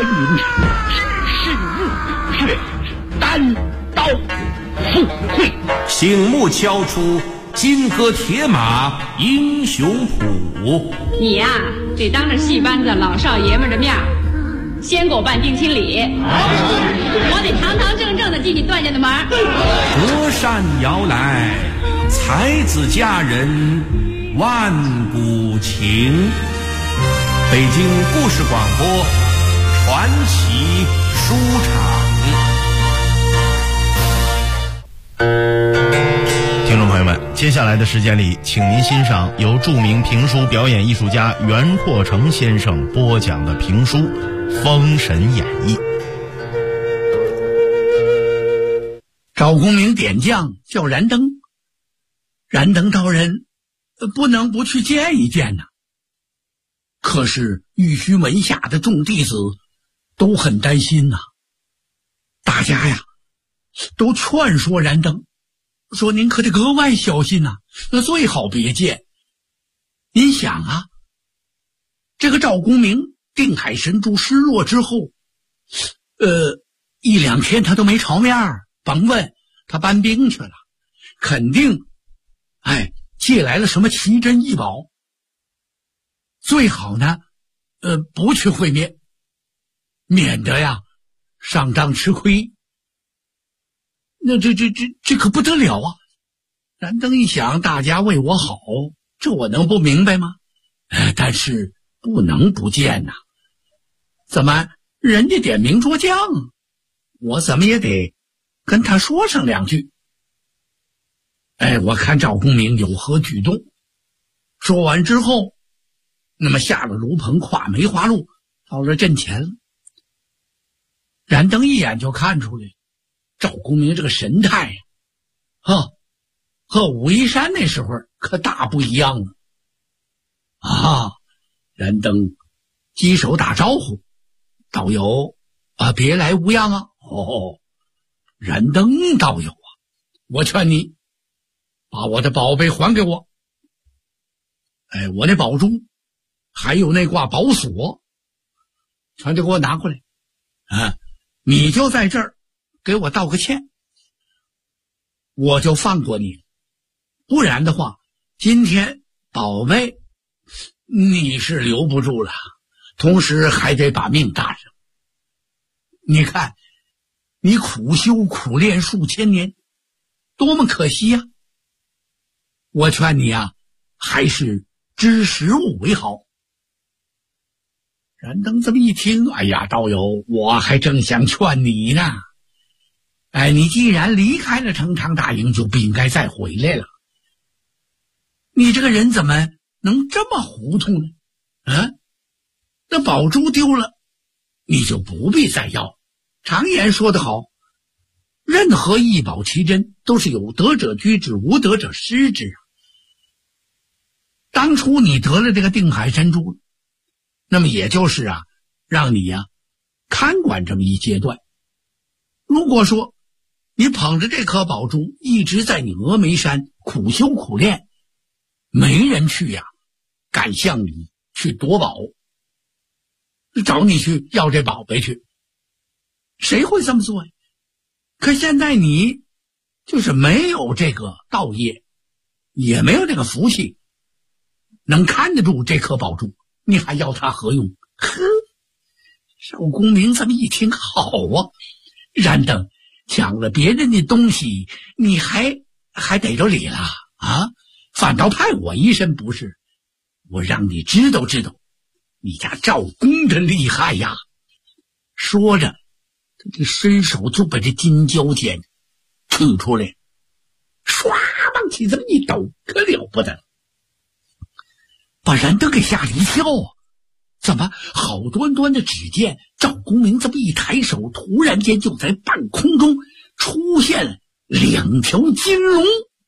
云事物却单刀赴会。 醒目敲出金戈铁马英雄谱。 你呀，得当着戏班子老少爷们的面先给我办定亲礼，我得堂堂正正的进你段家的门。 隔山遥来，才子佳人万古情。北京故事广播传奇书场。 听众朋友们，接下来的时间里，请您欣赏由著名评书表演艺术家袁阔成先生播讲的评书《封神演义》。 赵公明点将叫燃灯，燃灯道人不能不去见一见呐。可是玉虚门下的众弟子都很担心呐，大家呀都劝说燃灯，说您可得格外小心呐，最好别见。您想啊，这个赵公明定海神珠失落之后一两天他都没朝面，甭问他搬兵去了，肯定借来了什么奇珍异宝，最好呢不去会面，免得呀上当吃亏。那这可不得了啊！燃灯一想，大家为我好，这我能不明白吗？但是不能不见呐。怎么人家点名捉将，我怎么也得跟他说上两句。我看赵公明有何举动。说完之后，那么下了炉棚，跨梅花鹿，到了阵前了。燃灯一眼就看出来，赵公明这个神态和武夷山那时候可大不一样了啊！燃灯击手打招呼，道友别来无恙啊！燃灯道友啊，我劝你把我的宝贝还给我。我那宝珠还有那挂宝锁，全都给我拿过来你就在这儿给我道个歉，我就放过你。不然的话，今天宝贝你是留不住了，同时还得把命搭上。你看你苦修苦练数千年，多么可惜呀！我劝你啊，还是知时务为好。燃灯这么一听，哎呀，道友，我还正想劝你呢。你既然离开了成昌大营，就不应该再回来了。你这个人怎么能这么糊涂呢？那宝珠丢了，你就不必再要。常言说得好，任何异宝奇珍都是有德者居之，无德者失之啊。当初你得了这个定海神珠，那么也就是让你看管这么一阶段。如果说你捧着这颗宝珠一直在你峨眉山苦修苦练，没人去敢向你去夺宝，找你去要这宝贝去，谁会这么做呀？可现在你就是没有这个道业，也没有这个福气，能看得住这颗宝珠，你还要它何用？赵公明这么一听，好啊，燃灯抢了别人的东西，你还逮着理了反倒派我一身不是，我让你知道知道你家赵公的厉害呀！说着，他这伸手就把这金蛟剑取出来，唰往起这么一抖，可了不得了，把燃灯给吓了一跳怎么好端端的只见赵公明这么一抬手，突然间就在半空中出现了两条金龙。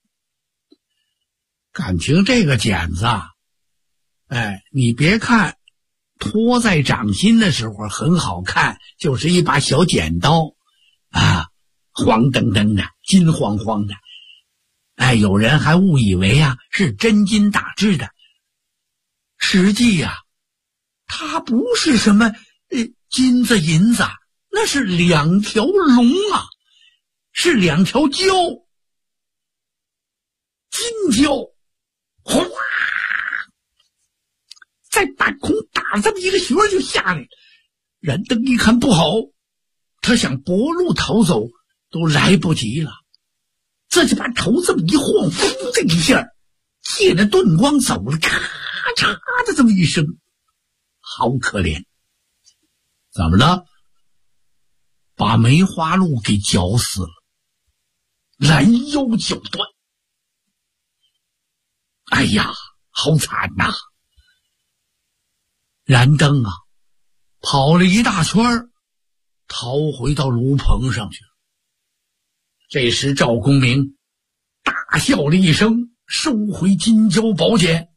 感情这个剪子你别看托在掌心的时候很好看，就是一把小剪刀黄澄澄的，金晃晃的，有人还误以为是真金打制的，实际它不是什么金子银子，那是2条龙啊，是2条蛟，金蛟，哗，在半空打这么一个旋就下来了。燃灯一看不好，他想夺路逃走都来不及了，这就把头这么一晃，呼的一下借着盾光走了，咔嚓的这么一声，好可怜。怎么了？把梅花鹿给绞死了，拦腰绞断。哎呀，好惨呐！燃灯啊，跑了一大圈，逃回到炉棚上去了。这时赵公明大笑了一声，收回金蛟宝剑，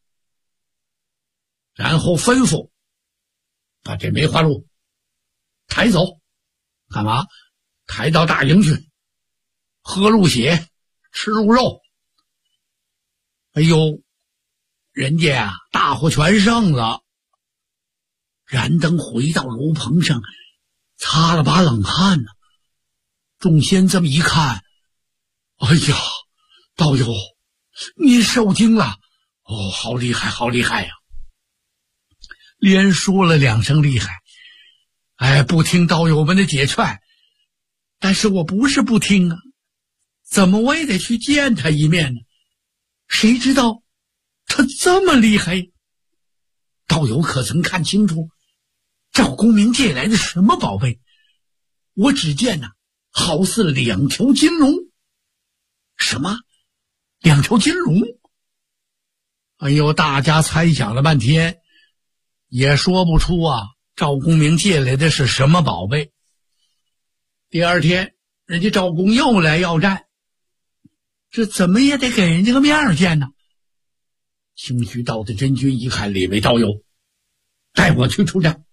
然后吩咐把这梅花鹿抬走。干嘛？抬到大营去，喝鹿血，吃鹿肉。哎呦，人家啊大获全胜了。燃灯回到炉棚上，擦了把冷汗呢。众仙这么一看，哎呀，道友，你受惊了。哦，好厉害，好厉害呀！连说了2声厉害。哎，不听道友们的解劝，但是我不是不听啊，怎么我也得去见他一面呢？谁知道他这么厉害？道友可曾看清楚赵公明借来的什么宝贝？我只见呢，好似2条金龙。什么？2条金龙？哎呦，大家猜想了半天，也说不出啊赵公明借来的是什么宝贝。第2天，人家赵公又来要战，这怎么也得给人家个面见呢。清虚道的真君一看李卫道友，带我去出战。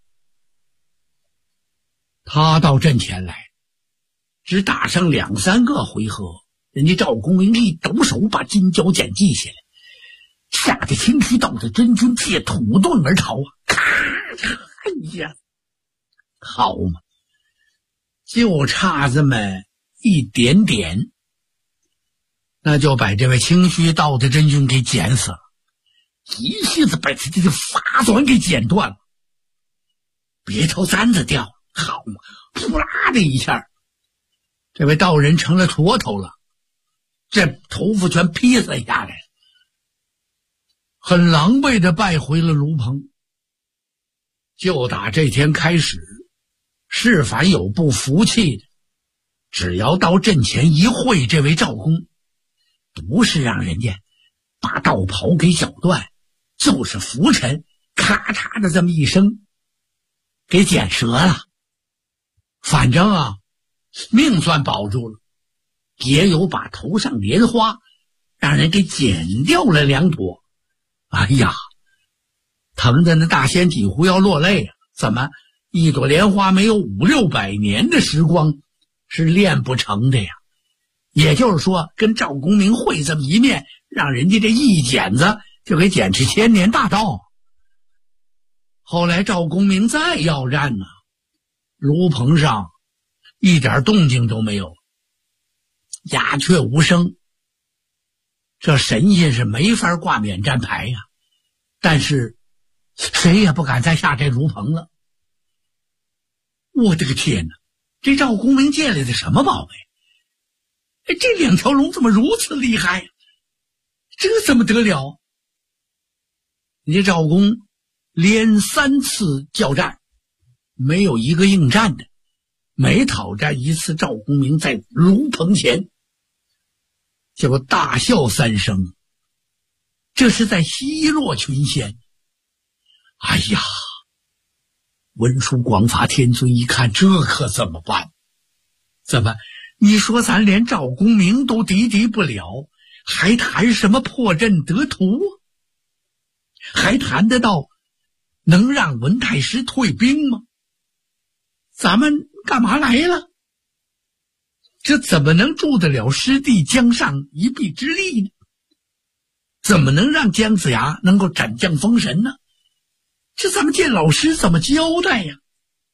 他到阵前来，只打上2、3个回合，人家赵公明一抖手把金蛟剑记下来，吓得清虚道的真君借土遁而逃啊！咔嚓！哎呀，好嘛，就差这么一点点，那就把这位清虚道的真君给剪死了，一下子把他这个发短给剪断了，别头簪子掉了，好嘛，扑啦的一下，这位道人成了坨头了，这头发全披散下来了，很狼狈的败回了炉棚。就打这天开始，是凡有不服气的，只要到阵前一会这位赵公，不是让人家把道袍给绞断，就是拂尘，咔嚓的这么一声给剪折了。反正啊，命算保住了，也有把头上莲花让人给剪掉了2朵。哎呀，疼的那大仙几乎要落泪啊！怎么一朵莲花没有5、600年的时光是练不成的呀？也就是说，跟赵公明会这么一面，让人家这一剪子就给剪去1000年大道。后来赵公明再要战呢，炉棚上一点动静都没有，鸦雀无声。这神仙是没法挂免战牌呀，但是谁也不敢再下这炉棚了。我的个天哪，这赵公明借来的什么宝贝？这2条龙怎么如此厉害呀？这怎么得了？人家赵公连3次交战，没有一个应战的，每讨战一次，赵公明在炉棚前结果大笑3声，这是在奚落群仙。哎呀，文殊广法天尊一看，这可怎么办？怎么你说咱连赵公明都敌不了，还谈什么破阵得图？还谈得到能让文太师退兵吗？咱们干嘛来了？这怎么能助得了师弟江上一臂之力呢？怎么能让姜子牙能够斩将封神呢？这咱们见老师怎么交代呀？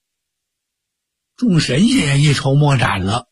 众神仙也一筹莫展了。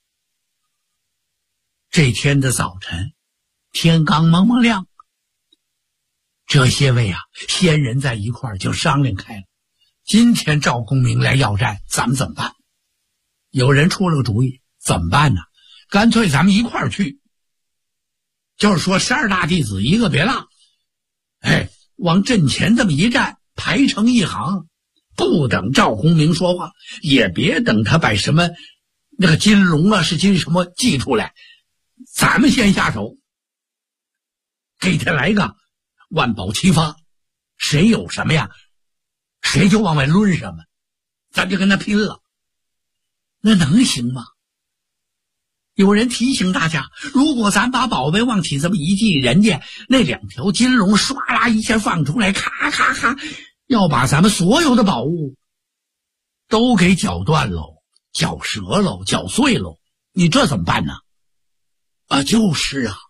这天的早晨，天刚蒙蒙亮，这些位仙人在一块儿就商量开了，今天赵公明来要债，咱们怎么办？有人出了个主意，怎么办呢？干脆咱们一块儿去，就是说12大弟子一个别落，往阵前这么一站，排成一行，不等赵公明说话，也别等他把什么那个金龙啊是金什么寄出来，咱们先下手，给他来个万宝齐发，谁有什么呀谁就往外抡什么，咱就跟他拼了。那能行吗？有人提醒大家，如果咱把宝贝往起这么一系，人家那2条金龙唰啦一下放出来，咔咔咔，要把咱们所有的宝物都给搅断喽，搅折喽，搅碎喽，你这怎么办呢？就是啊。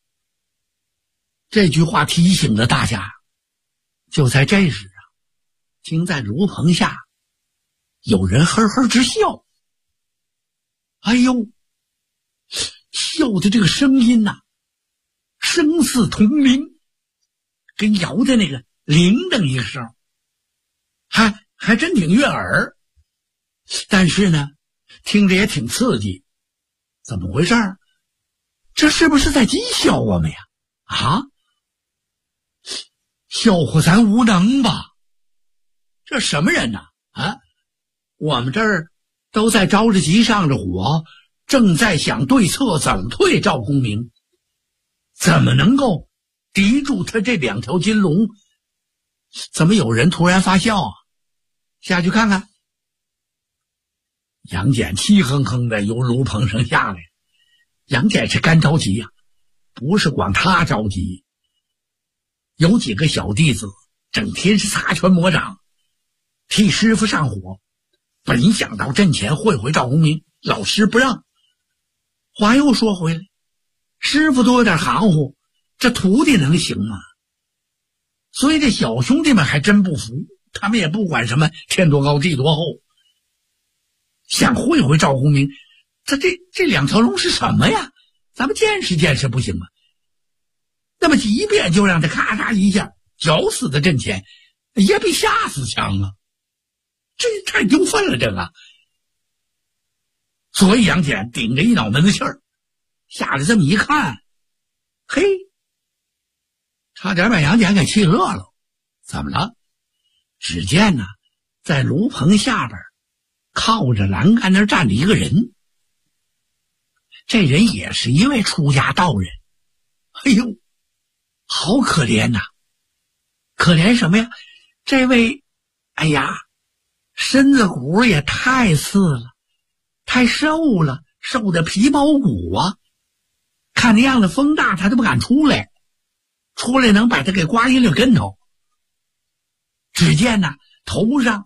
这句话提醒了大家。就在这时听在炉棚下有人呵呵直笑。哎呦，笑的这个声音声似铜铃，跟摇的那个铃铛一声，还真挺悦耳。但是呢，听着也挺刺激。怎么回事？这是不是在讥笑我们呀？笑话咱无能吧？这什么人呢？我们这儿都在着着急上着火，正在想对策怎么退赵公明，怎么能够敌住他这2条金龙？怎么有人突然发笑下去看看。杨戬气哼哼的由炉棚上下来。杨戬是干着急不是光他着急，有几个小弟子整天是擦拳磨掌，替师傅上火，本想到阵前会会赵公明，老师不让。话又说回来，师傅多有点含糊，这徒弟能行吗？所以这小兄弟们还真不服，他们也不管什么天多高地多厚，想会会赵公明，这2条龙是什么呀？咱们见识见识不行吗？那么即便就让他咔嚓一下绞死在阵前，也比吓死强啊！这太丢份了，这个。所以杨戬顶着一脑门子气儿，下来这么一看，嘿，差点把杨戬给气乐了。怎么了？只见在炉棚下边靠着栏杆那儿站着一个人，这人也是一位出家道人。哎呦，好可怜可怜什么呀？这位身子骨也太次了，太瘦了，瘦的皮包骨看那样的风大他都不敢出来，出来能把他给刮一溜跟头。只见头上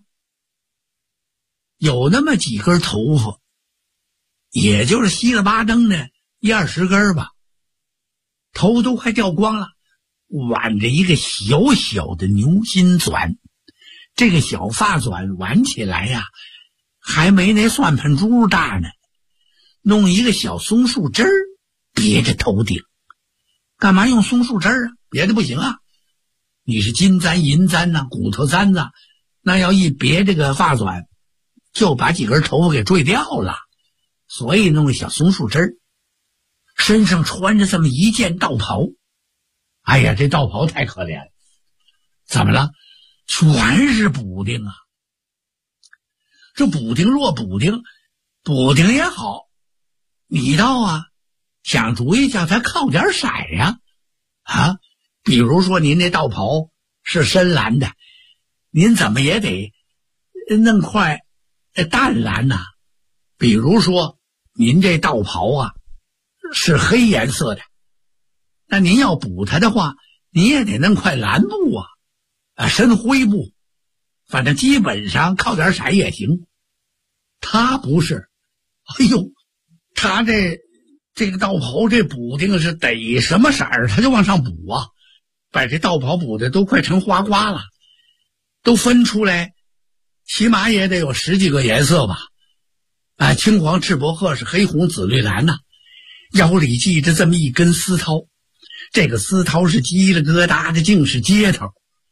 有那么几根头发，也就是稀了巴登的10-20根吧，头都快掉光了，挽着一个小小的牛心钻。这个小发钻挽起来还没那算盘珠大呢，弄一个小松树枝儿别着头顶。干嘛用松树枝儿别的不行你是金簪银簪骨头簪子，那要一别这个发钻就把几根头发给坠掉了，所以弄个小松树枝儿。身上穿着这么一件道袍，这道袍太可怜了。怎么了？全是补丁这补丁若补丁也好，你倒想主意叫他靠点色比如说您那道袍是深蓝的，您怎么也得弄块淡蓝比如说您这道袍是黑颜色的，那您要补它的话，你也得弄块蓝布深灰布，反正基本上靠点色也行。他不是，他这个道袍这补丁是得什么色儿他就往上补把这道袍补的都快成花瓜了，都分出来起码也得有10几个颜色吧。 青黄赤薄褐是黑红紫绿蓝呐，腰里系着这么一根丝绦，这个丝绦是叽里疙瘩的，竟是接头。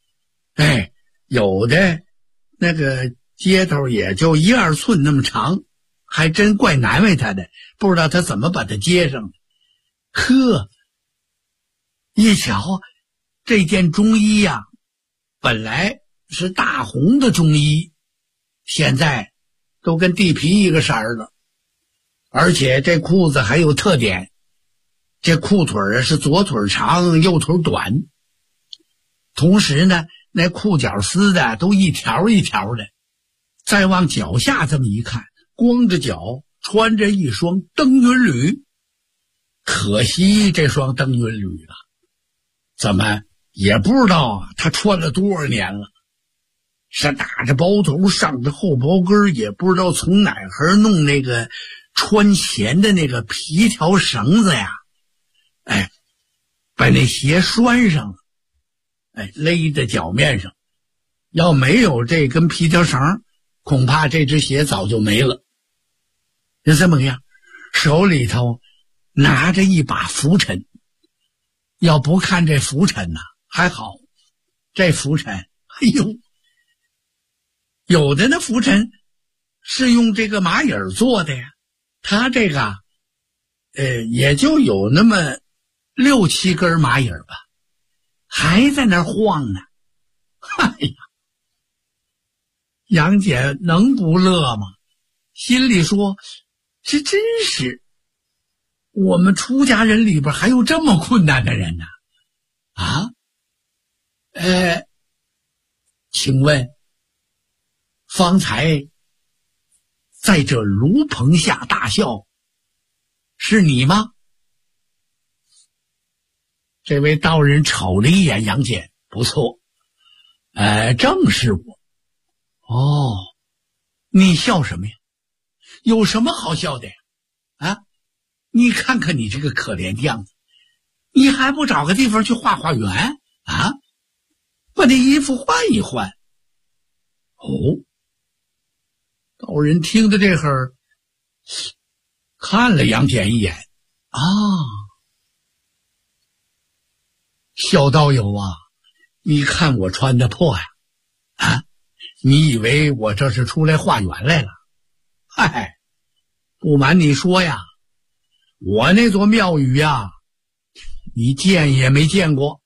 有的那个接头也就1-2寸那么长，还真怪难为他的，不知道他怎么把它接上。呵，一瞧这件中衣呀，本来是大红的中衣，现在都跟地皮一个色儿了。而且这裤子还有特点，这裤腿是左腿长右腿短，同时呢那裤脚丝的都一条一条的。再往脚下这么一看，光着脚穿着一双登云履，可惜这双登云履了，怎么也不知道他穿了多少年了，是打着包头上着后包跟，也不知道从哪儿弄那个穿鞋的那个皮条绳子呀，把那鞋拴上了，勒在脚面上。要没有这根皮条绳，恐怕这只鞋早就没了。就这么个样，手里头拿着一把拂尘。要不看这拂尘呐，还好，这拂尘，有的那拂尘是用这个蚂蚁做的呀，他这个也就有那么6-7根蚂蚁吧，还在那儿晃呢。杨姐能不乐吗？心里说，这真是我们出家人里边还有这么困难的人呢。请问方才在这炉棚下大笑是你吗？这位道人瞅了一眼杨戬，不错，正是我。你笑什么呀？有什么好笑的呀？你看看你这个可怜的样子，你还不找个地方去画画圆把那衣服换一换。道人听到这会儿，看了杨戬一眼，小道友啊，你看我穿的破呀，你以为我这是出来化缘来了？不瞒你说呀，我那座庙宇呀，你见也没见过，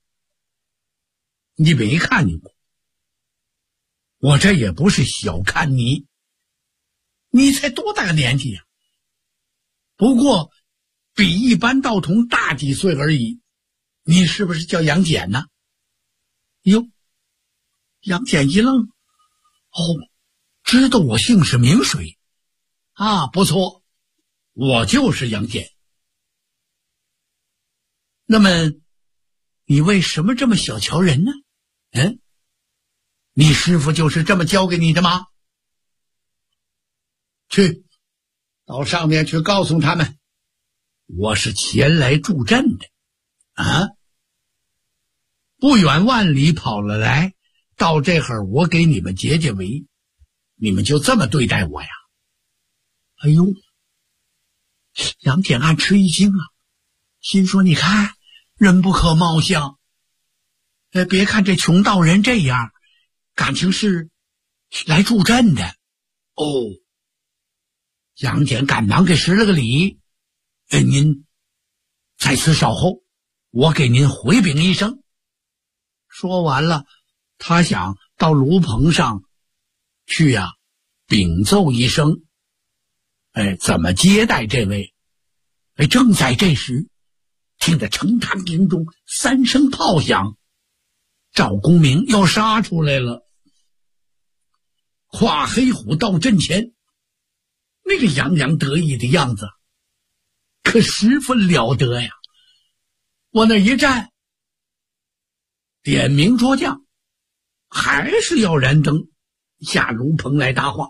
你没看见过。我这也不是小看你，你才多大个年纪呀？不过比一般道童大几岁而已。你是不是叫杨戬呢？杨戬一愣，知道我姓氏名谁不错，我就是杨戬。那么你为什么这么小瞧人呢？你师父就是这么教给你的吗？去，到上面去告诉他们，我是前来助阵的。不远万里跑了来，到这会儿我给你们解解围，你们就这么对待我呀？杨戬暗吃一惊心说，你看人不可貌相，别看这穷道人这样，感情是来助阵的。杨戬赶忙给施了个礼，您在此稍后，我给您回禀一声。说完了，他想到炉棚上去禀奏一声，怎么接待这位。正在这时，听得城坛营中3声炮响，赵公明要杀出来了。跨黑虎到阵前，那个洋洋得意的样子可十分了得呀。往那一站，点名捉将，还是要燃灯下炉棚来搭话。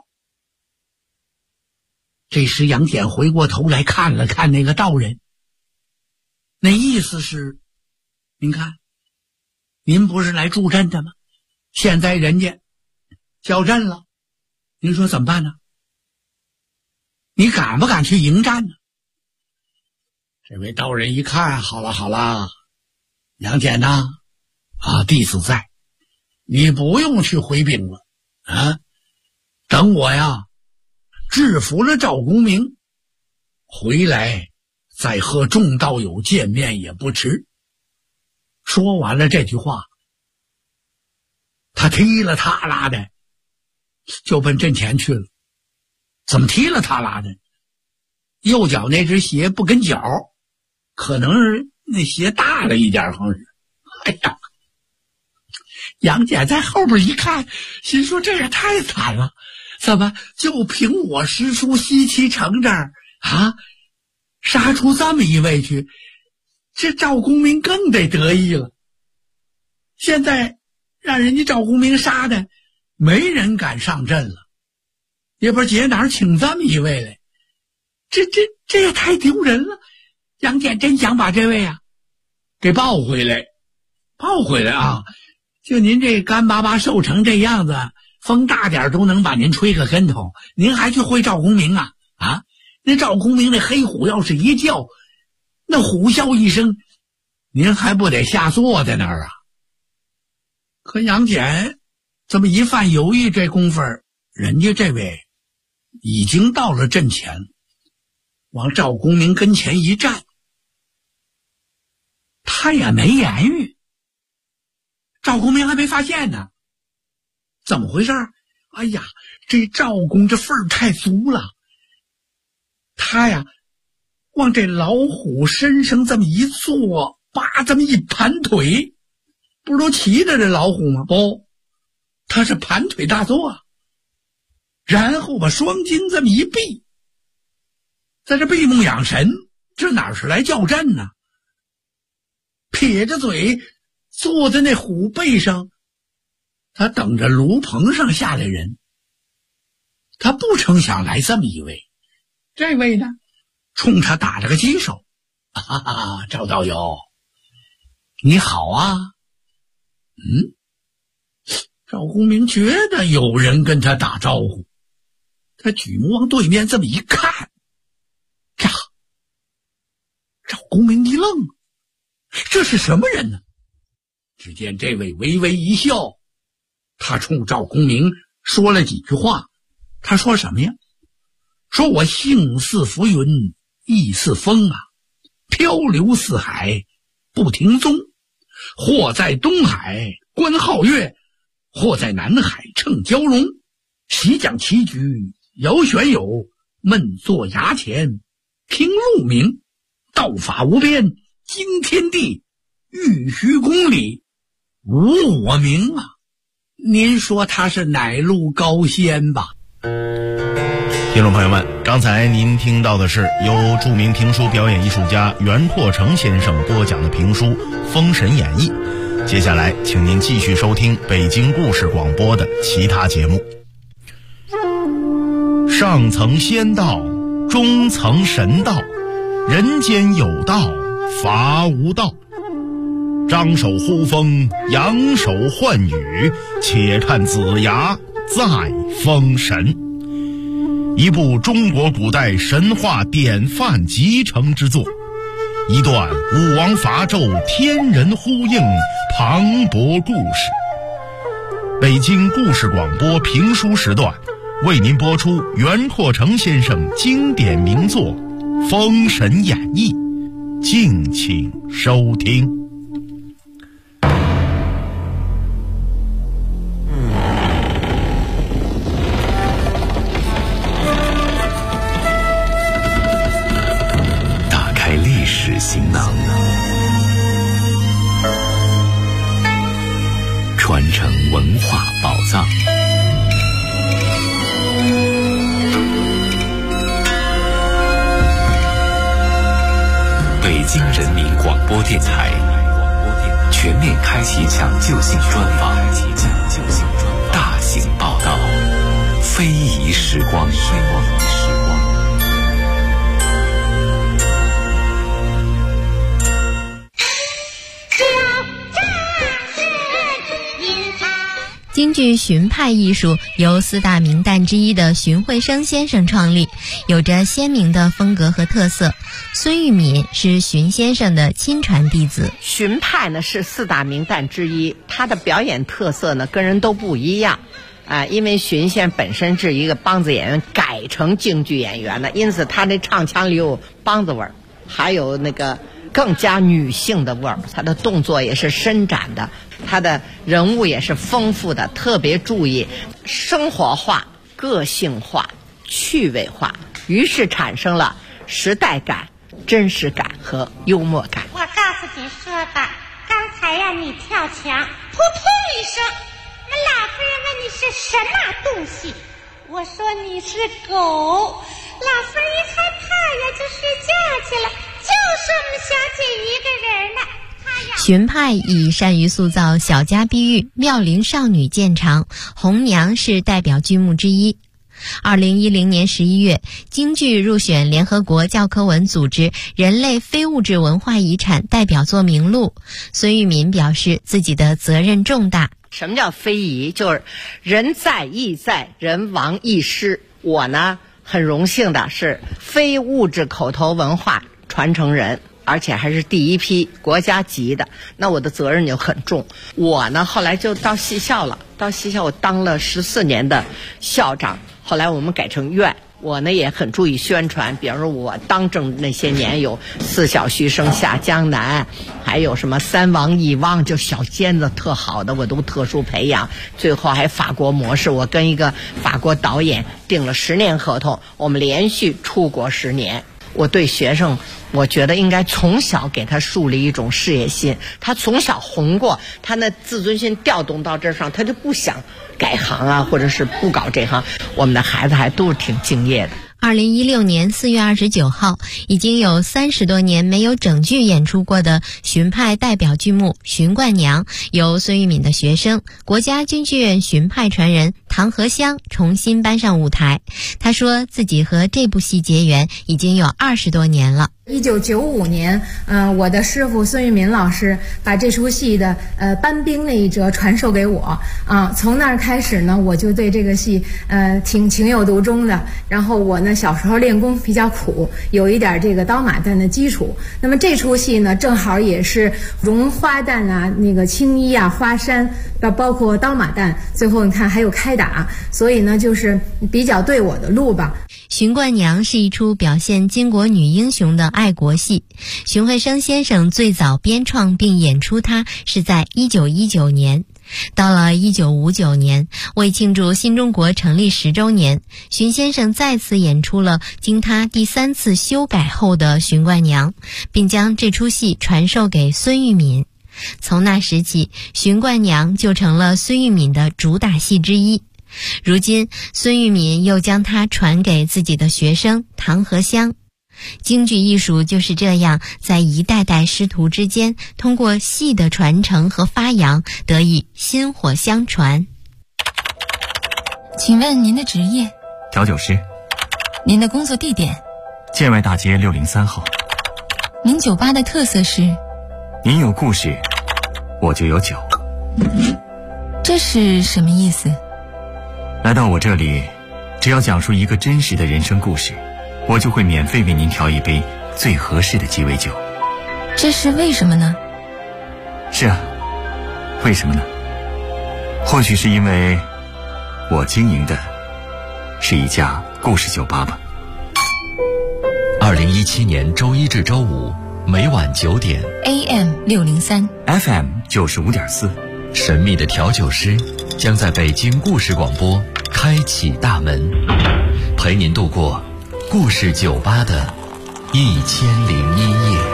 这时杨戬回过头来看了看那个道人，那意思是，您看，您不是来助阵的吗？现在人家交阵了，您说怎么办呢？ 你敢不敢去迎战呢？这位道人一看，好了，杨戬呐，弟子在，你不用去回禀了啊！等我呀制服了赵公明，回来再和众道友见面也不迟。说完了这句话，他踢了踏拉的就奔阵前去了。怎么踢了踏拉的？右脚那只鞋不跟脚，可能是那鞋大了一点，好像是。哎呀，杨戬在后边一看，心说这也太惨了，怎么就凭我师叔西岐城这儿杀出这么一位去？这赵公明更得意了。现在让人家赵公明杀的，没人敢上阵了，也不知道哪儿请这么一位来，这也太丢人了。杨戬真想把这位给抱回来啊！就您这干巴巴瘦成这样子，风大点都能把您吹个跟头，您还去会赵公明啊？那赵公明那黑虎要是一叫，那虎啸一声，您还不得吓坐在那儿啊？可杨戬这么一番犹豫，这功夫人家这位已经到了阵前，往赵公明跟前一站，他也没言语。赵公明还没发现呢，怎么回事？哎呀，这赵公这份儿太足了，他往这老虎身上这么一坐，这么一盘腿，不是都骑着这老虎吗？不，他是盘腿大坐，然后把双睛这么一闭，在这闭目养神，这哪是来叫阵呢？撇着嘴坐在那虎背上，他等着炉棚上下来人。他不成想来这么一位，这位呢冲他打了个击手。赵道友你好啊。赵公明觉得有人跟他打招呼，他举目往对面这么一看，赵公明一愣，这是什么人呢？只见这位微微一笑，他冲赵公明说了几句话。他说什么呀？说我性似浮云，意似风漂流四海不停踪，或在东海观皓月，或在南海乘蛟龙，习讲棋局摇玄友，闷坐崖前听鹿鸣，道法无边惊天地，玉虚公里无我名您说他是哪路高仙吧？ 听众朋友们，刚才您听到的是由著名评书表演艺术家袁拓成先生播讲的评书《封神演义》。接下来请您继续收听北京故事广播的其他节目。上层仙道，中层神道，人间有道，法无道。张手呼风，扬手唤雨，且看子牙再封神。一部中国古代神话典范集成之作，一段武王伐纣天人呼应磅礴故事。北京故事广播评书时段为您播出袁拓成先生经典名作《封神演义》，敬请收听。 行囊，传承文化宝藏。北京人民广播电台全面开启抢救性专访，大型报道，非遗时光。 京剧荀派艺术由4大名旦之一的荀慧生先生创立，有着鲜明的风格和特色。孙玉敏是荀先生的亲传弟子。 荀派呢是4大名旦之一，他的表演特色呢跟人都不一样。因为荀先本身是一个梆子演员改成京剧演员的，因此他的唱腔里有梆子味儿，还有那个更加女性的味儿，他的动作也是伸展的，他的人物也是丰富的，特别注意生活化、个性化、趣味化，于是产生了时代感、真实感和幽默感。 我告诉你说吧，刚才呀你跳墙，扑通一声，那老夫人问你是什么东西，我说你是狗，老夫人一害怕呀就睡觉去了，就是我们小姐一个人呢。 荀派以善于塑造小家碧玉、妙龄少女见长，红娘是代表剧目之一。2010年11月，京剧入选联合国教科文组织人类非物质文化遗产代表作名录。孙玉敏表示自己的责任重大。 什么叫非遗？就是人在亦在，人亡亦失。我呢很荣幸的是非物质口头文化传承人，而且还是第一批国家级的，那我的责任就很重。我呢后来就到戏校了，到戏校我当了14年的校长，后来我们改成院。我呢也很注意宣传，比方说我当政那些年有4小须生下江南，还有什么3王1汪，就小尖子特好的我都特殊培养，最后还法国模式，我跟一个法国导演订了10年合同，我们连续出国10年。我对学生，我觉得应该从小给他树立一种事业心，他从小红过，他那自尊心调动到这上，他就不想改行啊，或者是不搞这行。我们的孩子还都是挺敬业的。 2016年4月29号，已经有30多年没有整剧演出过的荀派代表剧目《荀冠娘》，由孙玉敏的学生、国家军剧院荀派传人唐和香重新搬上舞台。他说自己和这部戏结缘已经有20多年了。 1995年，我的师傅孙玉敏老师把这出戏的搬兵那一折传授给我从那儿开始呢，我就对这个戏挺情有独钟的。然后我呢小时候练功比较苦，有一点这个刀马旦的基础。那么这出戏呢，正好也是绒花旦啊、那个青衣啊、花衫，包括刀马旦，最后你看还有开打，所以呢就是比较对我的路吧。 荀冠娘是一出表现巾帼女英雄的爱国戏，荀慧生先生最早编创并演出它是在1919年。到了1959年，为庆祝新中国成立10周年，荀先生再次演出了经他第3次修改后的荀冠娘，并将这出戏传授给孙玉敏。从那时起，荀冠娘就成了孙玉敏的主打戏之一。如今孙玉敏又将它传给自己的学生唐和香。京剧艺术就是这样在一代代师徒之间，通过戏的传承和发扬，得以薪火相传。 请问您的职业？ 调酒师。 您的工作地点？ 建外大街603号。 您酒吧的特色是？ 您有故事，我就有酒。 这是什么意思？ 来到我这里，只要讲述一个真实的人生故事，我就会免费为您调一杯最合适的鸡尾酒。 这是为什么呢？ 是啊，为什么呢？或许是因为我经营的是一家故事酒吧吧。 2017年周一至周五每晚9点 AM 603 FM 95.4， 神秘的调酒师将在北京故事广播开启大门，陪您度过故事酒吧的1001夜。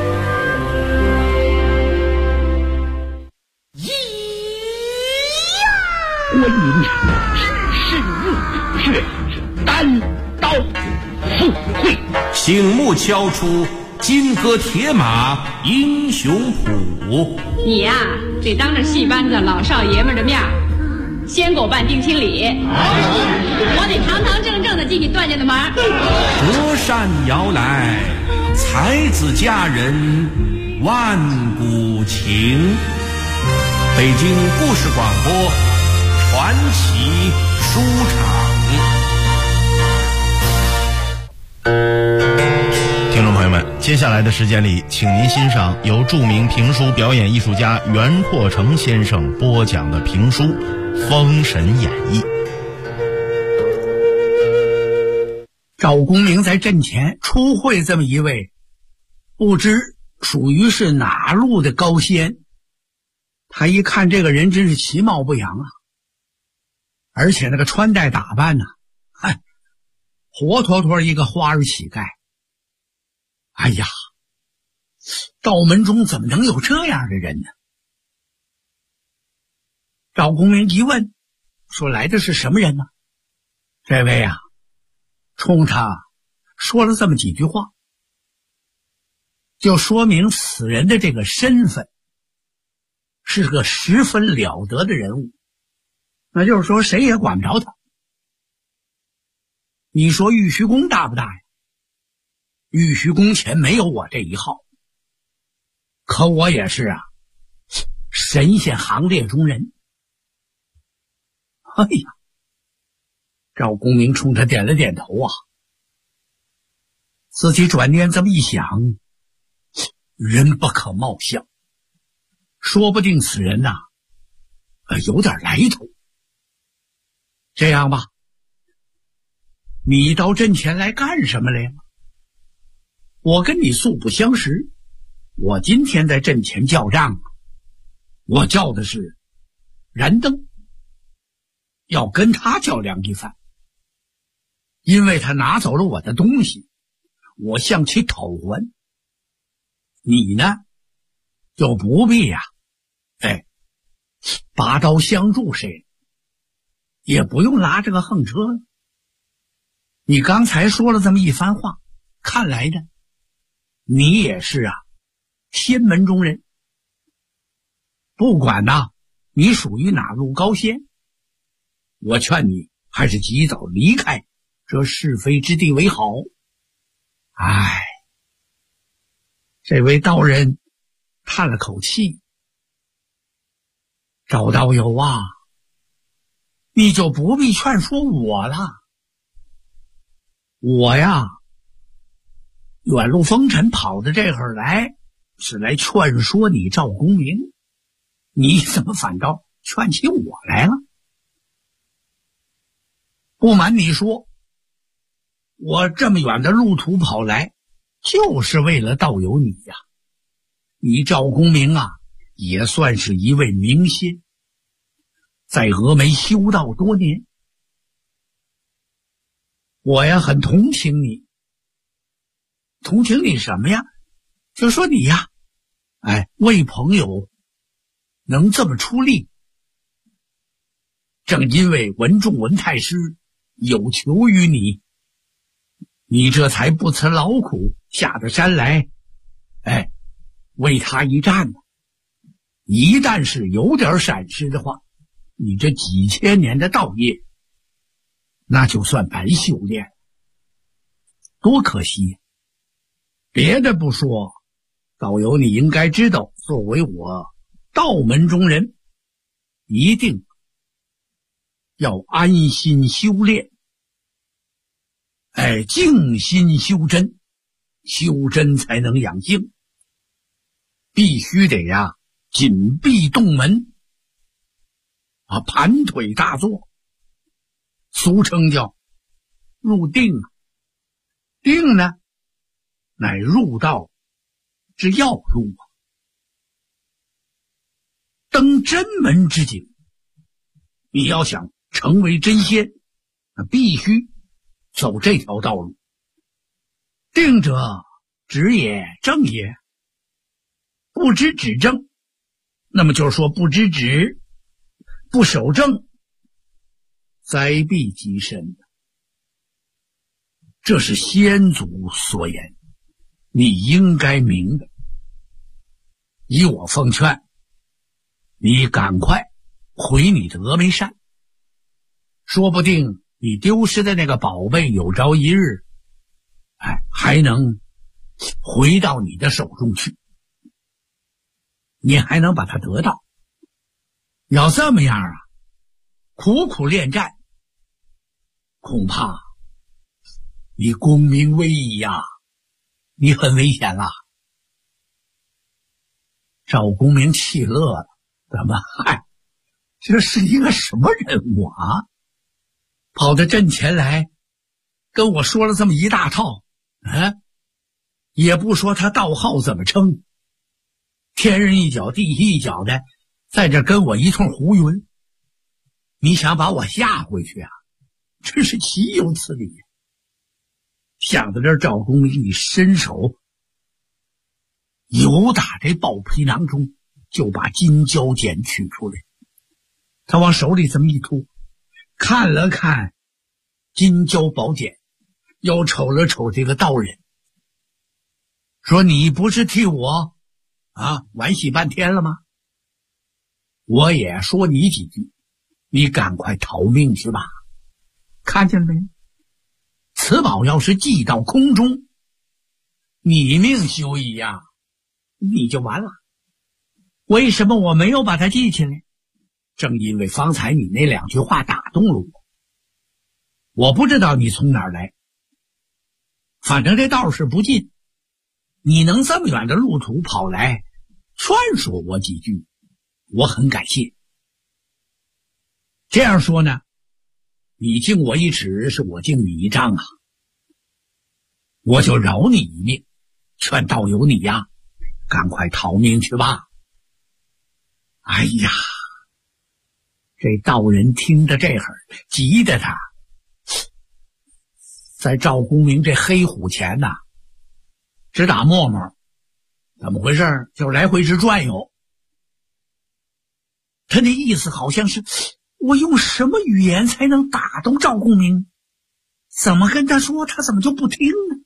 观音是日月单刀赴会， 醒目敲出金戈铁马英雄谱。 你呀，得当着戏班子老少爷们的面先给我办定亲礼，我得堂堂正正的进你段家的门。 隔山遥来，才子佳人万古情。北京故事广播传奇书场。 听众朋友们，接下来的时间里，请您欣赏由著名评书表演艺术家袁阔成先生播讲的评书《封神演义》。 赵公明在阵前初会这么一位不知属于是哪路的高仙，他一看这个人真是其貌不扬啊，而且那个穿戴打扮呢，活脱脱一个花儿乞丐。哎呀，道门中怎么能有这样的人呢？赵公明一问，说来的是什么人呢？这位啊，冲他说了这么几句话，就说明此人的这个身份是个十分了得的人物，那就是说谁也管不着他。你说玉虚宫大不大呀？玉虚宫前没有我这一号，可我也是啊，神仙行列中人。哎呀，赵公明冲他点了点头啊，自己转念这么一想，人不可貌相，说不定此人呐，有点来头。这样吧，你到阵前来干什么来了？我跟你素不相识，我今天在阵前叫账，我叫的是燃灯，要跟他较量一番，因为他拿走了我的东西，我向其讨还。你呢，就不必呀，拔刀相助谁，也不用拉这个横车了。你刚才说了这么一番话，看来呢，你也是啊，仙门中人。不管呐，你属于哪路高仙，我劝你还是及早离开这是非之地为好。哎，这位道人叹了口气，赵道友啊，你就不必劝说我了。我呀，远路风尘跑到这会儿来，是来劝说你赵公明，你怎么反倒劝起我来了？不瞒你说，我这么远的路途跑来，就是为了道友你呀。你赵公明啊，也算是一位明仙，在峨眉修道多年，我呀很同情你。同情你什么呀？就说你呀，为朋友能这么出力，正因为文仲文太师有求于你，你这才不辞劳苦下得山来，为他一战呢。一旦是有点闪失的话，你这几千年的道业，那就算白修炼，多可惜呀！别的不说，道友你应该知道，作为我道门中人，一定要安心修炼，静心修真，修真才能养性，必须得呀紧闭洞门啊，盘腿大坐，俗称叫入定。定呢，乃入道之要入啊，登真门之境。你要想成为真仙，那必须走这条道路。定者止也，正也。不知止正，那么就是说不知止，不守正，灾必及身。这是先祖所言，你应该明白。以我奉劝，你赶快回你的峨眉山，说不定你丢失的那个宝贝有朝一日，还能回到你的手中去，你还能把它得到。要这么样啊， 苦苦恋战，恐怕你功名危矣呀，你很危险了。赵公明气乐了，怎么这是一个什么人物啊？跑到阵前来跟我说了这么一大套，也不说他道号怎么称，天人一脚地一脚的在这跟我一通胡云，你想把我吓回去啊？真是岂有此理！想到这儿，赵公明一伸手由打这豹皮囊中就把金胶剪取出来，他往手里这么一吐，看了看金胶宝剑，又瞅了瞅这个道人，说你不是替我惋惜半天了吗？我也说你几句，你赶快逃命去吧。看见了没有？此宝要是寄到空中，你命休矣呀，你就完了。为什么我没有把它记起来？正因为方才你那2句话打动了我。我不知道你从哪儿来，反正这道是不近，你能这么远的路途跑来劝说我几句，我很感谢。这样说呢，你敬我1尺，是我敬你1丈啊，我就饶你一命，劝道友你呀，赶快逃命去吧。哎呀，这道人听着这会儿，急得他在赵公明这黑虎前直打沫沫，怎么回事？就来回直转悠。他那意思好像是，我用什么语言才能打动赵公明？怎么跟他说，他怎么就不听呢？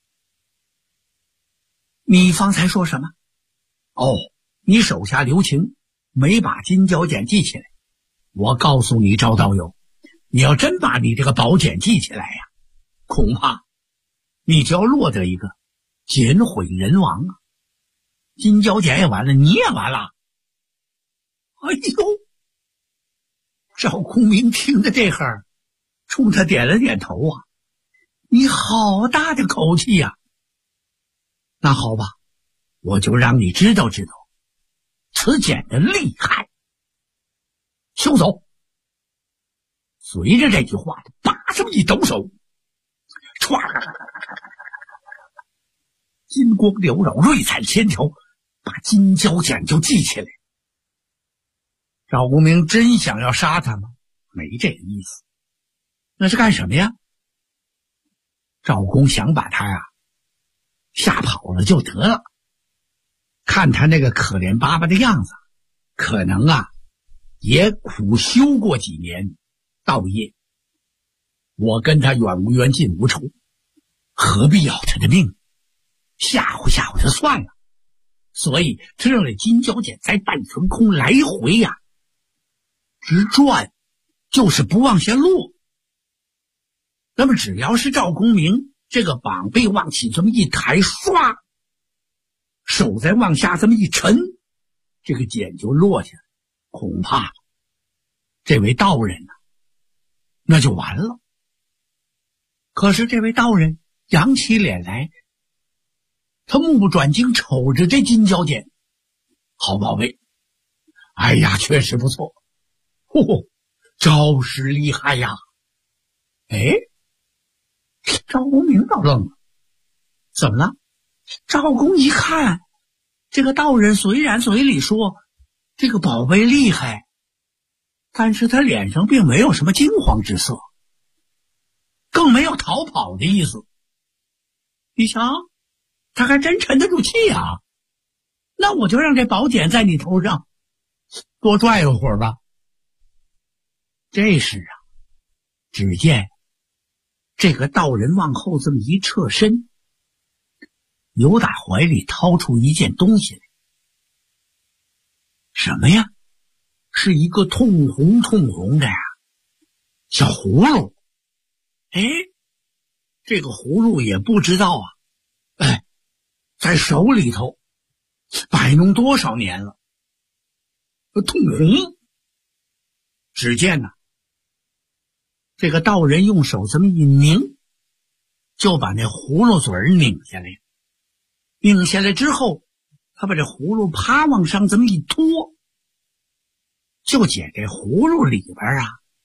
你方才说什么？你手下留情，没把金胶剪记起来。我告诉你，赵道友，你要真把你这个宝剪记起来呀，恐怕你就要落得一个捡毁人亡啊！金胶剪也完了，你也完了。哎呦！赵公明听着这会儿，冲他点了点头啊，你好大的口气呀！那好吧，我就让你知道知道此剪的厉害。休走！随着这句话，叭这么一抖手，唰，金光缭绕，瑞彩千条，把金胶剪就记起来。赵公明真想要杀他吗？没这个意思。那是干什么呀？赵公想把他吓跑了就得了。看他那个可怜巴巴的样子，可能也苦修过几年道业。我跟他远无冤近无仇，何必要他的命？吓唬吓唬就算了。所以他让这金胶剪在半悬空来回直转，就是不往下落。那么只要是赵公明这个膀背往起这么一抬，唰，手再往下这么一沉，这个剪就落下来。恐怕这位道人那就完了。可是这位道人扬起脸来，他目不转睛瞅着这金胶剪，好宝贝，哎呀，确实不错，招式厉害呀！赵公明倒愣了，怎么了？赵公一看，这个道人虽然嘴里说这个宝贝厉害，但是他脸上并没有什么惊慌之色，更没有逃跑的意思。你瞧，他还真沉得住气啊！那我就让这宝剪在你头上多转悠会儿吧。这时只见这个道人往后这么一侧身，由打怀里掏出一件东西来。什么呀？是一个通红的小葫芦。这个葫芦也不知道在手里头摆弄多少年了。通红。只见这个道人用手这么一拧，就把那葫芦嘴拧下来。拧下来之后，他把这葫芦啪往上这么一拖，就见这葫芦里边啊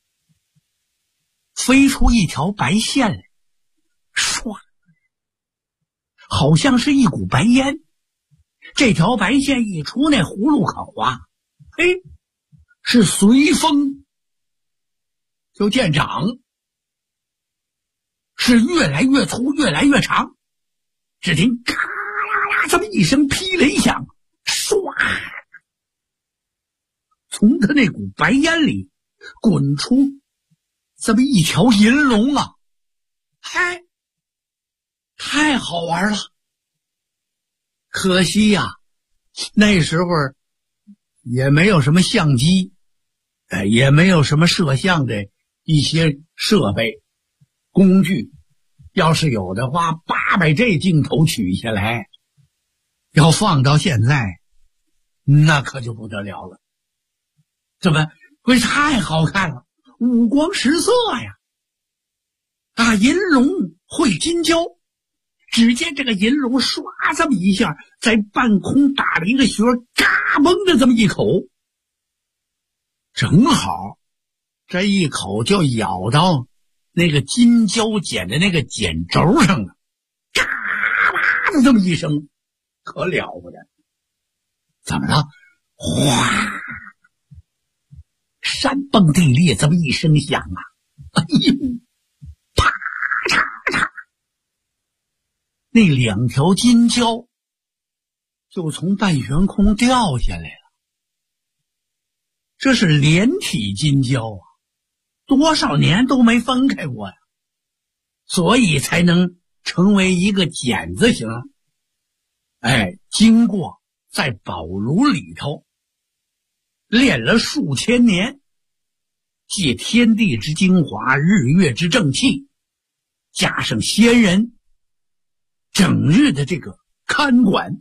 飞出一条白线来，唰，好像是一股白烟。这条白线一出那葫芦口啊，嘿，是随风就见长，是越来越粗，越来越长。只听咔啦啦这么一声劈雷响，唰，从他那股白烟里滚出这么一条银龙啊！嗨，太好玩了。可惜呀，那时候也没有什么相机，也没有什么摄像的一些设备工具。要是有的话，800这镜头取下来，要放到现在，那可就不得了了。怎么会太好看了，五光十色呀！啊，银龙会金蛟。只见这个银龙唰这么一下，在半空打了一个旋，嘎嘣的这么一口，正好这一口就咬到那个金蛟剪的那个剪轴上了，嘎啦的这么一声，可了不得。怎么了？哗，山崩地裂这么一声响啊！哎呦，啪嚓嚓，那2条金蛟就从半悬空掉下来了。这是连体金蛟啊，多少年都没分开过呀，所以才能成为一个茧子形。经过在宝炉里头炼了数千年，借天地之精华，日月之正气，加上仙人整日的这个看管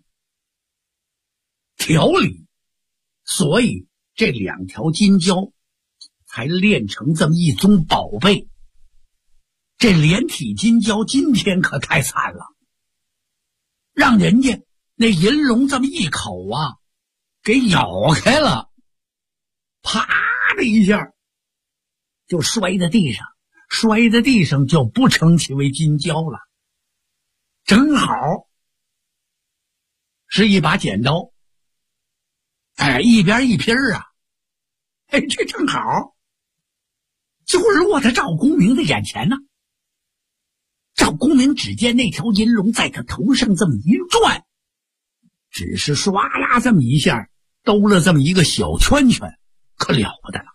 调理，所以这2条金蛟才炼成这么一宗宝贝。这连体金蛟今天可太惨了，让人家那银龙这么一口啊给咬开了，啪的一下就摔在地上，摔在地上就不称其为金蛟了，正好是一把剪刀，一边一撇啊，这正好就落在赵公明的眼前呢。赵公明只见那条银龙在他头上这么一转，只是唰啦这么一下兜了这么一个小圈圈，可了不得了。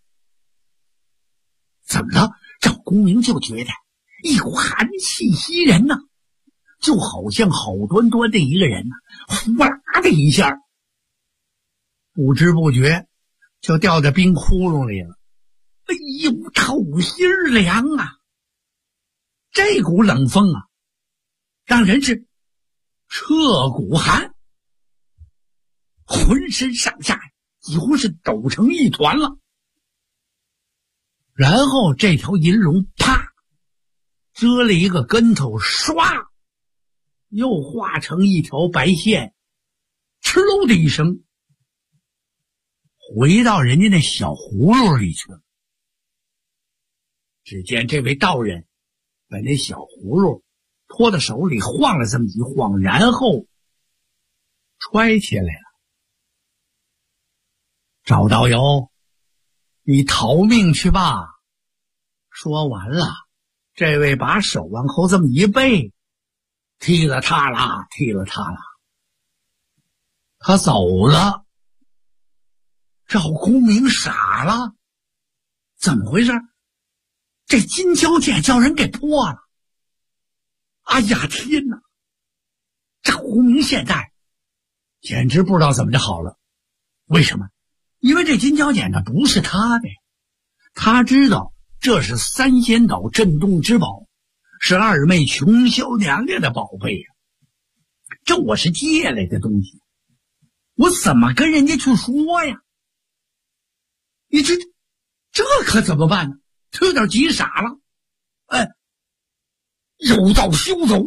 怎么了？赵公明就觉得一股寒气袭人呢，就好像好端端的一个人呢，呼啦的一下，不知不觉就掉在冰窟窿里了。哎呦，透心凉啊！这股冷风啊，让人是彻骨寒，浑身上下几乎是抖成一团了。然后这条银龙啪遮了一个跟头，唰又化成一条白线，哧溜的一声回到人家那小葫芦里去了。只见这位道人把那小葫芦托到手里晃了这么一晃，然后揣起来了。赵道友，你逃命去吧。说完了，这位把手往后这么一背，踢了他了，踢了他了，他走了。赵公明傻了，怎么回事？这金蛟剪叫人给破了。哎呀天哪！赵公明现在简直不知道怎么着好了。为什么？因为这金蛟剪呢不是他的，他知道这是三仙岛镇洞之宝，是二妹琼霄娘娘的宝贝呀。这我是借来的东西，我怎么跟人家去说呀？你这可怎么办呢？这有点急傻了。 有道休走。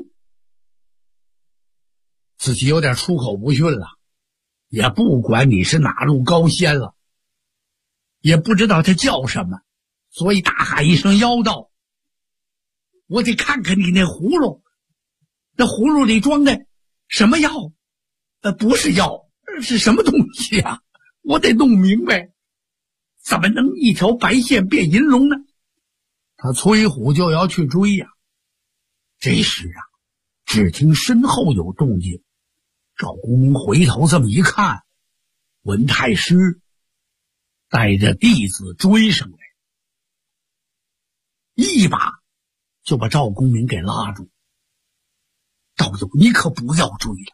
自己有点出口不逊了，也不管你是哪路高仙了，也不知道他叫什么，所以大喊一声妖道，我得看看你那葫芦，那葫芦里装的什么药？不是药，是什么东西啊？我得弄明白，怎么能一条白线变银龙呢？他催虎就要去追呀。这时啊，只听身后有动静，赵公明回头这么一看，文太师带着弟子追上来，一把就把赵公明给拉住。道友，你可不要追了。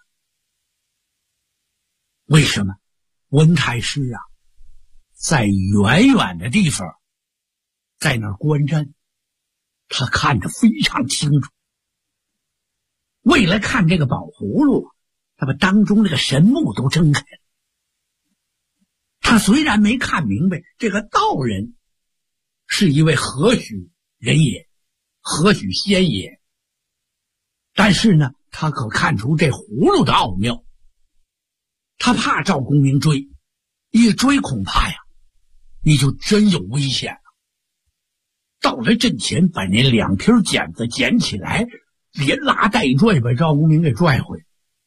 为什么？文太师啊，在远远的地方，在那儿观战，他看得非常清楚。为了看这个宝葫芦，他把当中这个神目都睁开了。他虽然没看明白这个道人是一位何许人也，何许仙也，但是呢，他可看出这葫芦的奥妙。他怕赵公明追，一追恐怕呀，你就真有危险了。到了阵前，把那两瓶剪子捡起来，连拉带拽把赵公明给拽回来。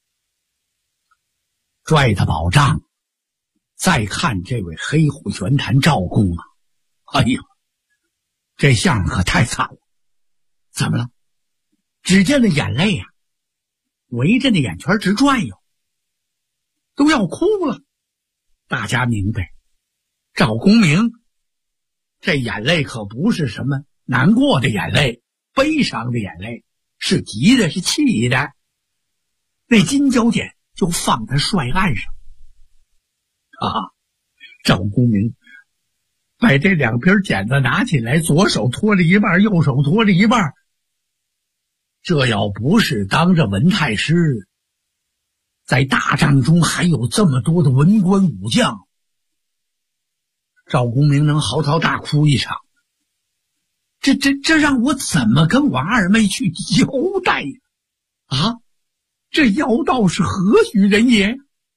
拽他宝杖，再看这位黑虎玄坛赵公啊，哎呀，这相可太惨了。怎么了？只见那眼泪啊，围着那眼圈直转悠，都要哭了。大家明白，赵公明这眼泪可不是什么难过的眼泪，悲伤的眼泪，是急的，是气的。那金角剪就放在帅案上啊！赵公明把这两瓶剪子拿起来，左手托着一半，右手托着一半。这要不是当着文太师，在大帐中还有这么多的文官武将，赵公明能嚎啕大哭一场。这让我怎么跟我二妹去交代呀？啊，这妖道是何许人也？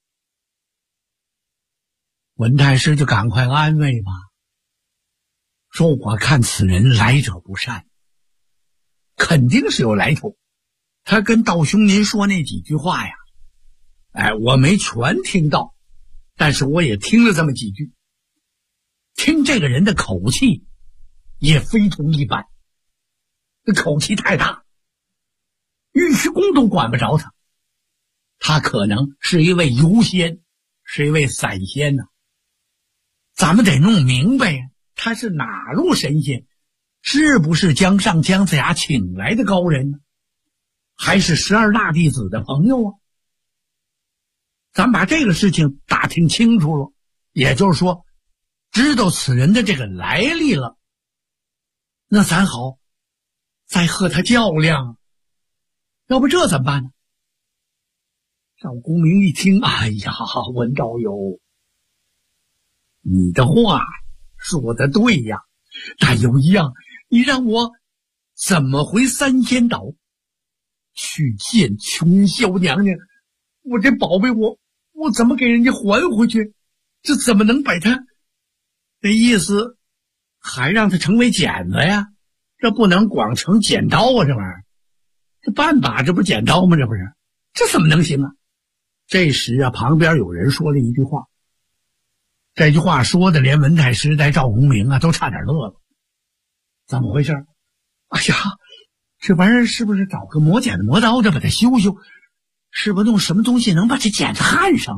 文太师就赶快安慰吧，说我看此人来者不善，肯定是有来头。他跟道兄您说那几句话呀，我没全听到，但是我也听了这么几句。听这个人的口气也非同一般，这口气太大，尉迟恭都管不着他。他可能是一位游仙，是一位散仙呢。咱们得弄明白呀，他是哪路神仙，是不是江上姜子牙请来的高人呢？还是12大弟子的朋友啊？咱把这个事情打听清楚了，也就是说知道此人的这个来历了，那咱好再和他较量。要不这怎么办呢？赵公明一听，哎呀，文道友，你的话说的对呀，但有一样，你让我怎么回三仙岛去见琼霄娘娘？我这宝贝我怎么给人家还回去？这怎么能把他那意思还让他成为剪子呀？这不能光成剪刀啊，这玩意儿，这半把这不是剪刀吗？这不是，这怎么能行啊？这时啊，旁边有人说了一句话，这句话说的连文太师带赵公明啊都差点乐了。怎么回事？哎呀，这玩意儿是不是找个磨剪子磨刀的把它修修？是不是用什么东西能把这剪子焊上？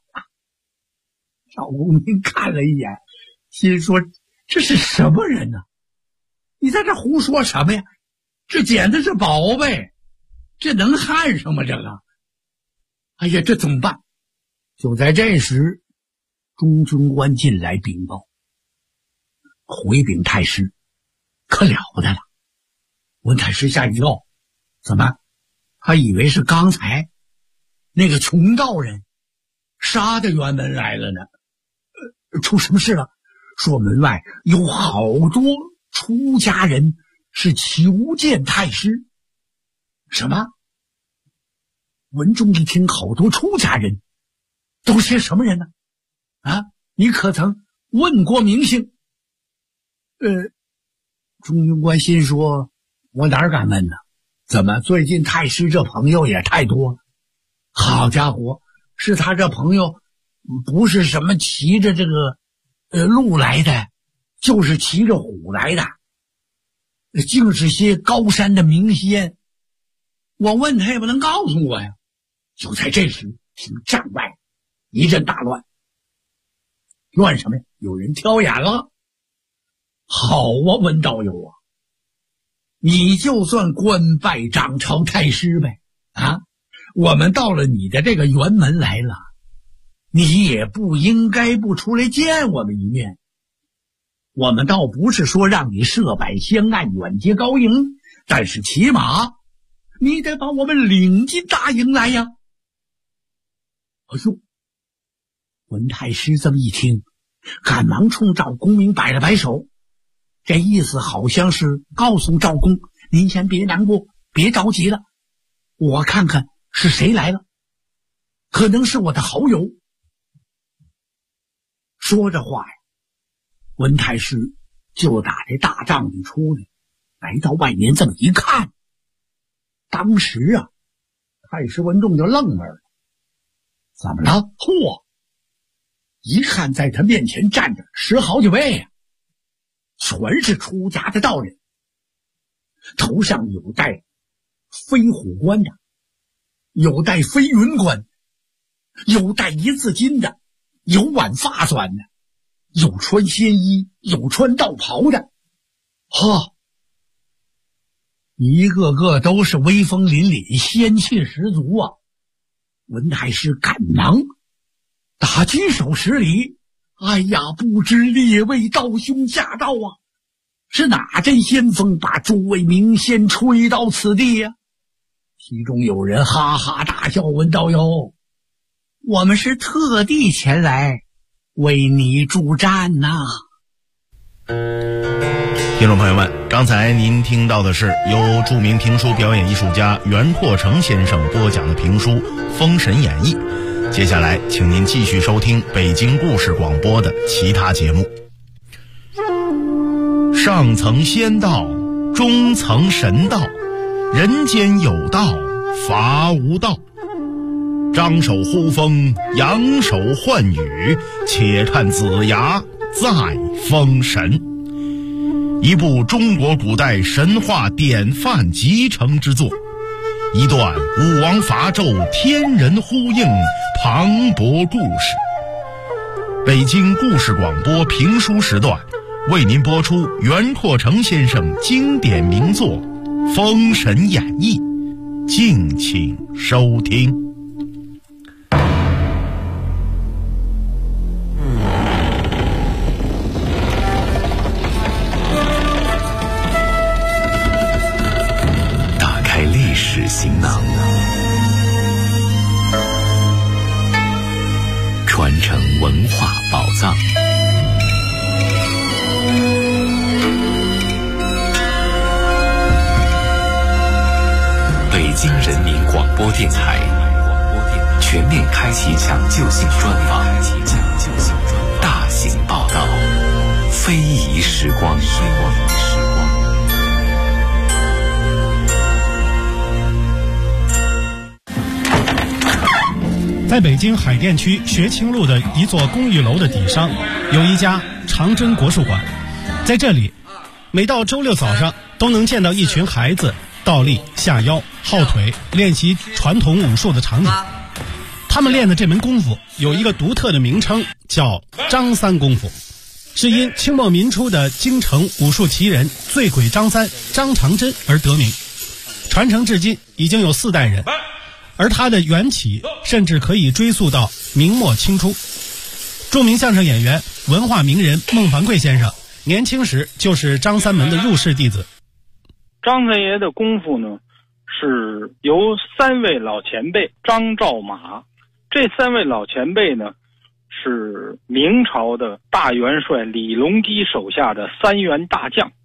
赵公明看了一眼，心说这是什么人呢？你在这胡说什么呀？这剪子是宝贝，这能焊上吗？这个，哎呀，这怎么办？就在这时，中军官进来禀报，回禀太师，可了不得了。文太师吓一跳，怎么？他以为是刚才那个穷道人杀的辕门来了呢。出什么事了？说门外有好多出家人是求见太师。什么？文中一听，好多出家人，都些什么人呢？啊，你可曾问过名姓？钟云官心说，我哪敢问呢？怎么最近太师这朋友也太多了？好家伙，是他这朋友不是什么骑着这个鹿来的，就是骑着虎来的，竟是些高山的名仙。我问他也不能告诉我呀。就在这时，听帐外一阵大乱。乱什么呀？有人挑眼了。好啊，文道友啊，你就算官拜掌朝太师呗啊！我们到了你的这个辕门来了，你也不应该不出来见我们一面。我们倒不是说让你设摆香案远接高迎，但是起码你得把我们领进大营来呀。哎呦，文太师这么一听，赶忙冲赵公明摆了摆手，这意思好像是告诉赵公，您先别难过，别着急了，我看看是谁来了，可能是我的好友。说着话呀，文太师就打这大帐里出来，来到外面这么一看，当时啊，太师文仲就愣门了。怎么了？嚯！一看在他面前站着十好几位呀，全是出家的道人，头上有戴飞虎冠的，有戴飞云冠，有戴一字巾的，有挽发纂的，有穿仙衣，有穿道袍的，哈，一个个都是威风凛凛，仙气十足啊！文太师赶忙打举手施礼，哎呀，不知列位道兄驾到啊！是哪阵仙风把诸位名仙吹到此地呀？其中有人哈哈大笑，文道友，我们是特地前来为你助战呐！ 听众朋友们，刚才您听到的是由著名评书表演艺术家袁阔成先生播讲的评书《封神演义》。接下来请您继续收听北京故事广播的其他节目。上层仙道，中层神道，人间有道，伐无道。张手呼风，扬手唤雨，且看子牙再封神。一部中国古代神话典范集成之作，一段武王伐纣天人呼应磅礴故事。北京故事广播评书时段为您播出袁阔成先生经典名作《封神演义》，敬请收听。 史行囊，传承文化宝藏。北京人民广播电台全面开启抢救性专访，大型报道，非遗时光。 在北京海淀区学清路的一座公寓楼的底上，有一家长征国术馆。在这里，每到周六早上都能见到一群孩子倒立、下腰、耗腿练习传统武术的场景。他们练的这门功夫有一个独特的名称，叫张三功夫，是因清末民初的京城武术奇人醉鬼张三张长真而得名，传承至今已经有4代人。而它的缘起甚至可以追溯到明末清初。著名相声演员、文化名人孟凡贵先生年轻时就是张三门的入室弟子。 张三爷的功夫呢，是由3位老前辈张赵马，这3位老前辈呢是明朝的大元帅李隆基手下的3员大将，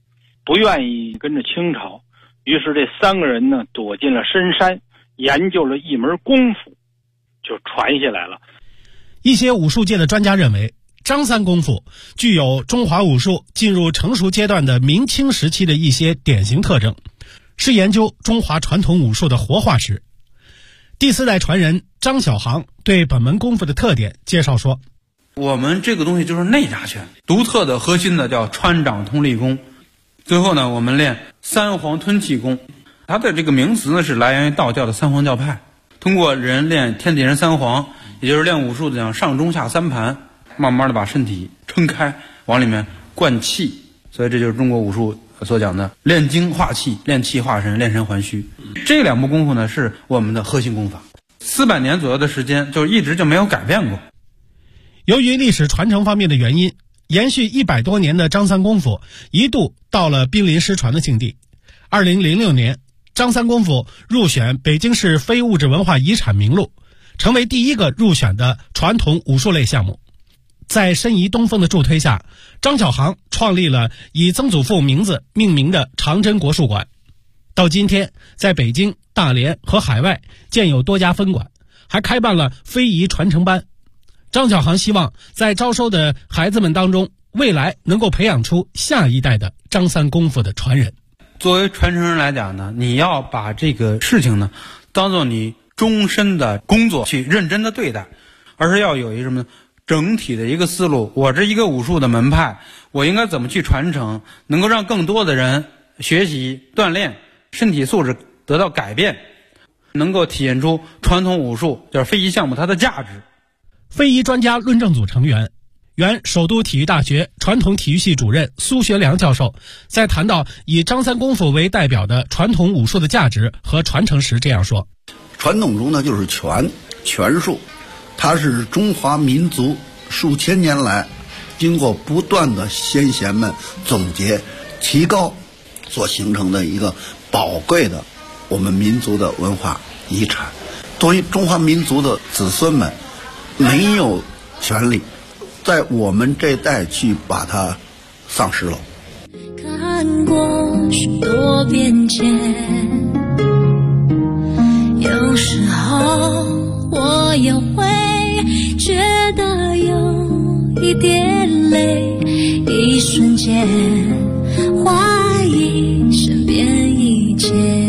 不愿意跟着清朝，于是这3个人呢躲进了深山，研究了一门功夫，就传下来了。 一些武术界的专家认为，张三功夫具有中华武术进入成熟阶段的明清时期的一些典型特征，是研究中华传统武术的活化石。第4代传人张小航对本门功夫的特点介绍说， 我们这个东西就是内家拳，独特的核心的叫穿掌通力功。最后呢，我们练三皇吞气功，它的这个名词呢是来源于道教的三皇教派，通过人练天地人三皇，也就是练武术的讲上中下3盘，慢慢的把身体撑开，往里面灌气，所以这就是中国武术所讲的练精化气，练气化神，练神还虚。这2部功夫呢是我们的核心功法，400年左右的时间就一直就没有改变过。 由于历史传承方面的原因，延续100多年的张三功夫一度到了濒临失传的境地。2006年，张三功夫入选北京市非物质文化遗产名录，成为第1个入选的传统武术类项目。在申遗东风的助推下，张小航创立了以曾祖父名字命名的长真国术馆。到今天，在北京、大连和海外建有多家分馆，还开办了非遗传承班。张小航希望在招收的孩子们当中，未来能够培养出下一代的张三功夫的传人。 作为传承人来讲呢，你要把这个事情呢当做你终身的工作去认真的对待，而是要有一个什么呢？整体的一个思路。我这一个武术的门派，我应该怎么去传承，能够让更多的人学习锻炼，身体素质得到改变，能够体现出传统武术就是非遗项目它的价值。 非遗专家论证组成员、原首都体育大学传统体育系主任苏学良教授在谈到以张三功夫为代表的传统武术的价值和传承时这样说： 传统中呢就是拳术，它是中华民族数千年来经过不断的先贤们总结提高所形成的一个宝贵的我们民族的文化遗产。作为中华民族的子孙们，没有权利在我们这代去把它丧失了。 看过许多变迁，有时候我也会觉得有一点累，一瞬间怀疑身边一切。